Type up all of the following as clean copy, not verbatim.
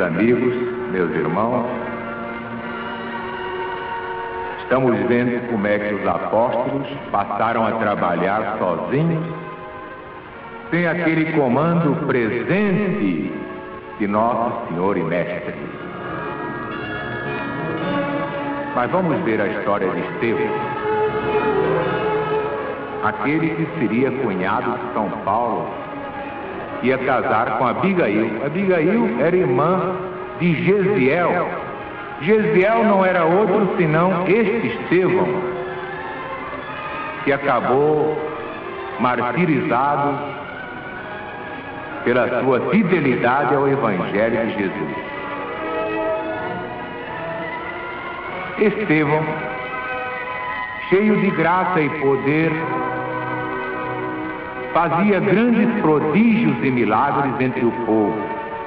amigos, meus irmãos, estamos vendo como é que os apóstolos passaram a trabalhar sozinhos, sem aquele comando presente de nosso Senhor e Mestre. Mas vamos ver a história de Estevão, aquele que seria cunhado de São Paulo, que ia casar com Abigail. Abigail era irmã de Gesiel. Gesiel não era outro senão este Estevão, que acabou martirizado pela sua fidelidade ao Evangelho de Jesus. Estevão, cheio de graça e poder, fazia grandes prodígios e milagres entre o povo.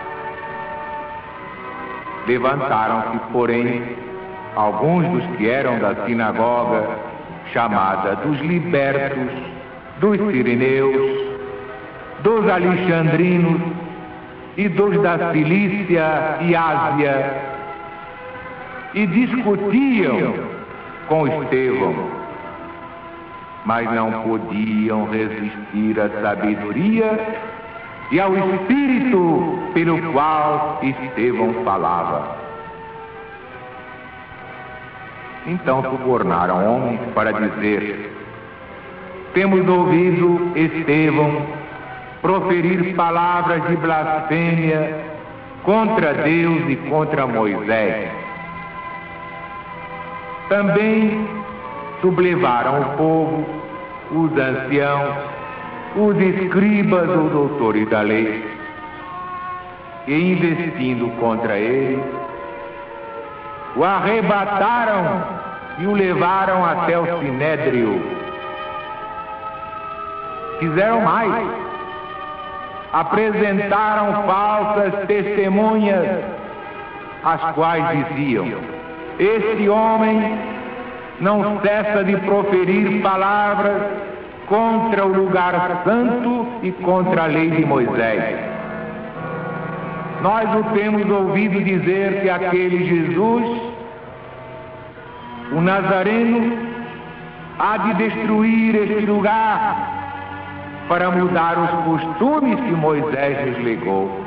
Levantaram-se, porém, alguns dos que eram da sinagoga, chamada dos libertos, dos sirineus, dos alexandrinos e dos da Cilícia e Ásia, e discutiam com Estevão, mas não podiam resistir à sabedoria e ao Espírito pelo qual Estevão falava. Então subornaram homens para dizer: temos ouvido Estevão proferir palavras de blasfêmia contra Deus e contra Moisés. Também sublevaram o povo, os anciãos, os escribas ou doutores da lei, e investindo contra ele, o arrebataram e o levaram até o sinédrio. Fizeram mais, apresentaram falsas testemunhas, as quais diziam: este homem não cessa de proferir palavras contra o lugar santo e contra a lei de Moisés. Nós o temos ouvido dizer que aquele Jesus, o Nazareno, há de destruir este lugar para mudar os costumes que Moisés nos legou.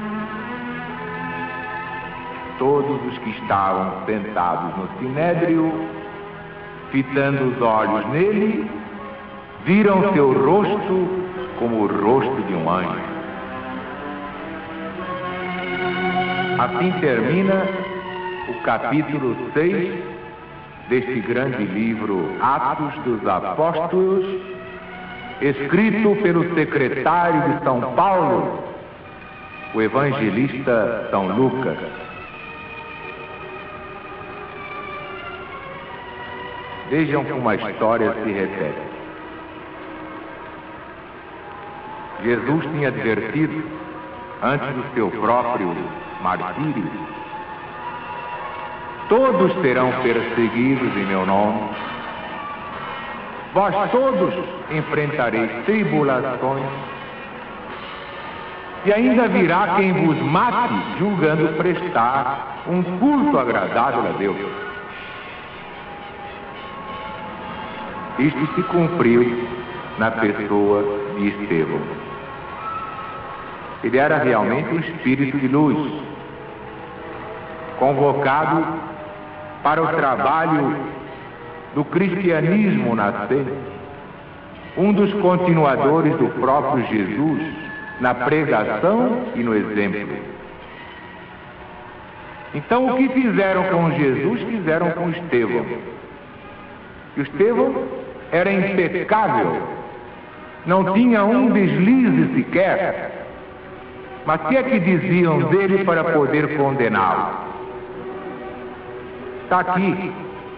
Todos os que estavam sentados no sinédrio, fitando os olhos nele, viram seu rosto como o rosto de um anjo. Assim termina o capítulo 6 deste grande livro Atos dos Apóstolos, escrito pelo secretário de São Paulo, o evangelista São Lucas. Vejam como a história se repete. Jesus tinha advertido, antes do seu próprio martírio: todos serão perseguidos em meu nome, vós todos enfrentareis tribulações, e ainda virá quem vos mate, julgando prestar um culto agradável a Deus. Isto se cumpriu na pessoa de Estevão. Ele era realmente um espírito de luz, convocado para o trabalho do cristianismo nascente, um dos continuadores do próprio Jesus na pregação e no exemplo. Então, o que fizeram com Jesus, fizeram com Estevão. Estevão era impecável, não tinha um deslize sequer. Mas o que é que diziam dele para poder condená-lo? Está aqui.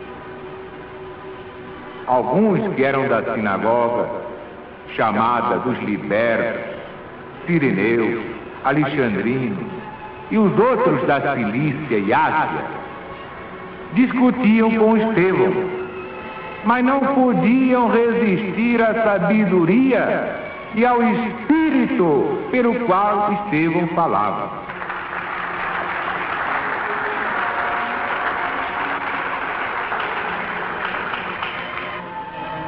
Alguns que eram da sinagoga, chamada dos libertos, sirineus, alexandrinos, e os outros da Cilícia e Ásia, discutiam com Estevão, mas não podiam resistir à sabedoria e ao Espírito pelo qual Estevão falava.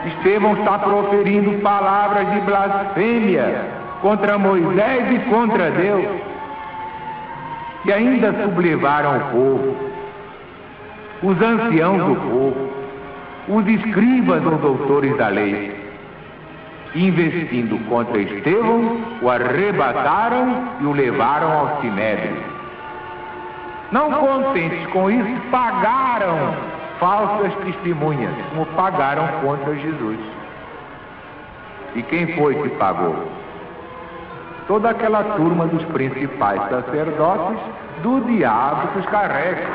Estevão está proferindo palavras de blasfêmia contra Moisés e contra Deus. E ainda sublevaram o povo, os anciãos do povo, os escribas ou doutores da lei. Investindo contra Estevão, o arrebataram e o levaram ao sinédrio. Não contentes com isso, pagaram falsas testemunhas, como pagaram contra Jesus. E quem foi que pagou? Toda aquela turma dos principais sacerdotes do diabo que os carrega.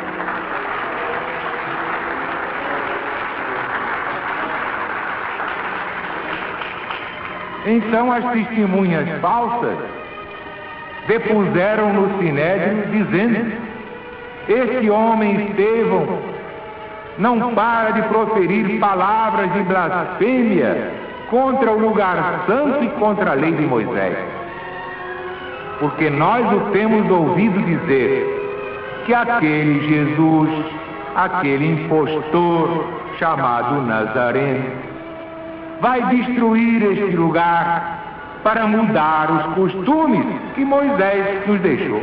Então as testemunhas falsas depuseram no sinédrio dizendo: este homem Estevão não para de proferir palavras de blasfêmia contra o lugar santo e contra a lei de Moisés. Porque nós o temos ouvido dizer que aquele Jesus, aquele impostor chamado Nazareno, vai destruir este lugar para mudar os costumes que Moisés nos deixou.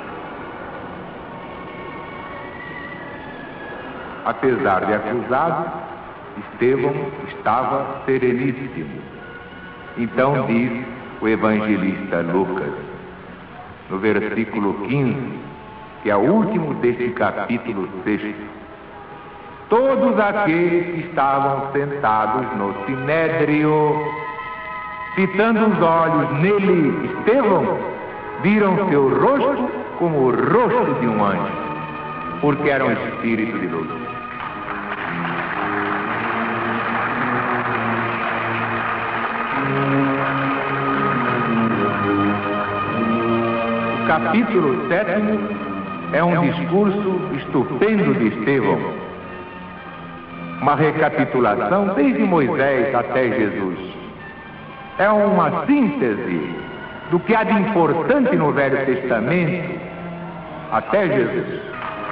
Apesar de acusado, Estevão estava sereníssimo. Então diz o evangelista Lucas, no versículo 15, que é o último deste capítulo 6, todos aqueles que estavam sentados no sinédrio, fitando os olhos nele, Estevão, viram seu rosto como o rosto de um anjo, porque era um espírito de luz. O capítulo 7 é um discurso estupendo de Estevão, uma recapitulação desde Moisés até Jesus. É uma síntese do que há de importante no Velho Testamento até Jesus.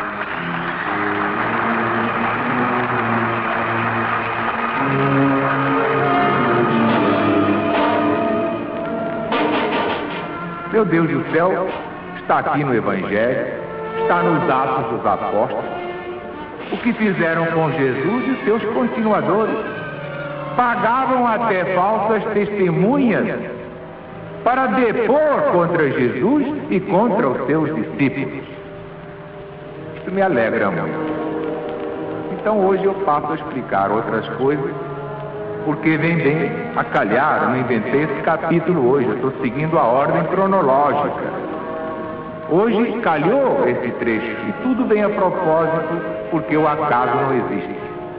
Meu Deus do céu, está aqui no Evangelho, está nos Atos dos Apóstolos, o que fizeram com Jesus e seus continuadores. Pagavam até falsas testemunhas para depor contra Jesus e contra os seus discípulos. Isso me alegra muito. Então hoje eu passo a explicar outras coisas, porque vem bem a calhar. Eu não inventei esse capítulo hoje, eu estou seguindo a ordem cronológica. Hoje calhou esse trecho e tudo vem a propósito, porque o acaso não existe.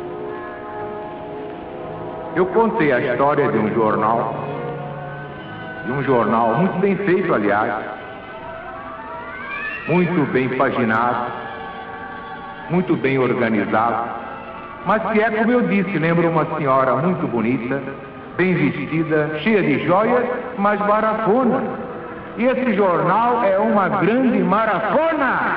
Eu contei a história de um jornal muito bem feito, aliás, muito bem paginado, muito bem organizado, mas que é, como eu disse, lembra uma senhora muito bonita, bem vestida, cheia de joias, mas marafona. E esse jornal é uma grande marafona.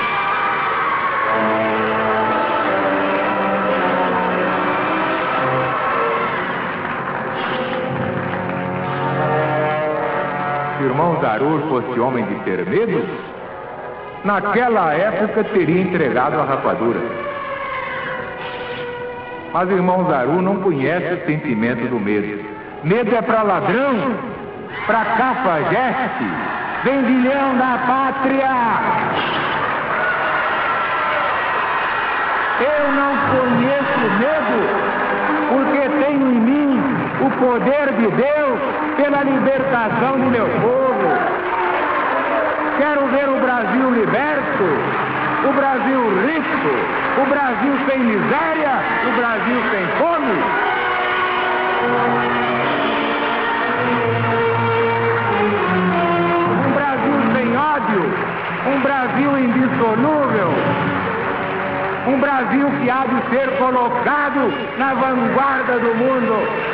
Se o irmão Zarur fosse homem de ter medo, naquela época teria entregado a rapadura. Mas o irmão Zarur não conhece o sentimento do medo. Medo é para ladrão, para cafajeste, vendilhão da pátria. Eu não conheço medo, porque tenho em mim o poder de Deus pela libertação do meu povo. Quero ver o Brasil liberto, o Brasil rico, o Brasil sem miséria, o Brasil sem fome. Um Brasil sem ódio, um Brasil indissolúvel, um Brasil que há de ser colocado na vanguarda do mundo.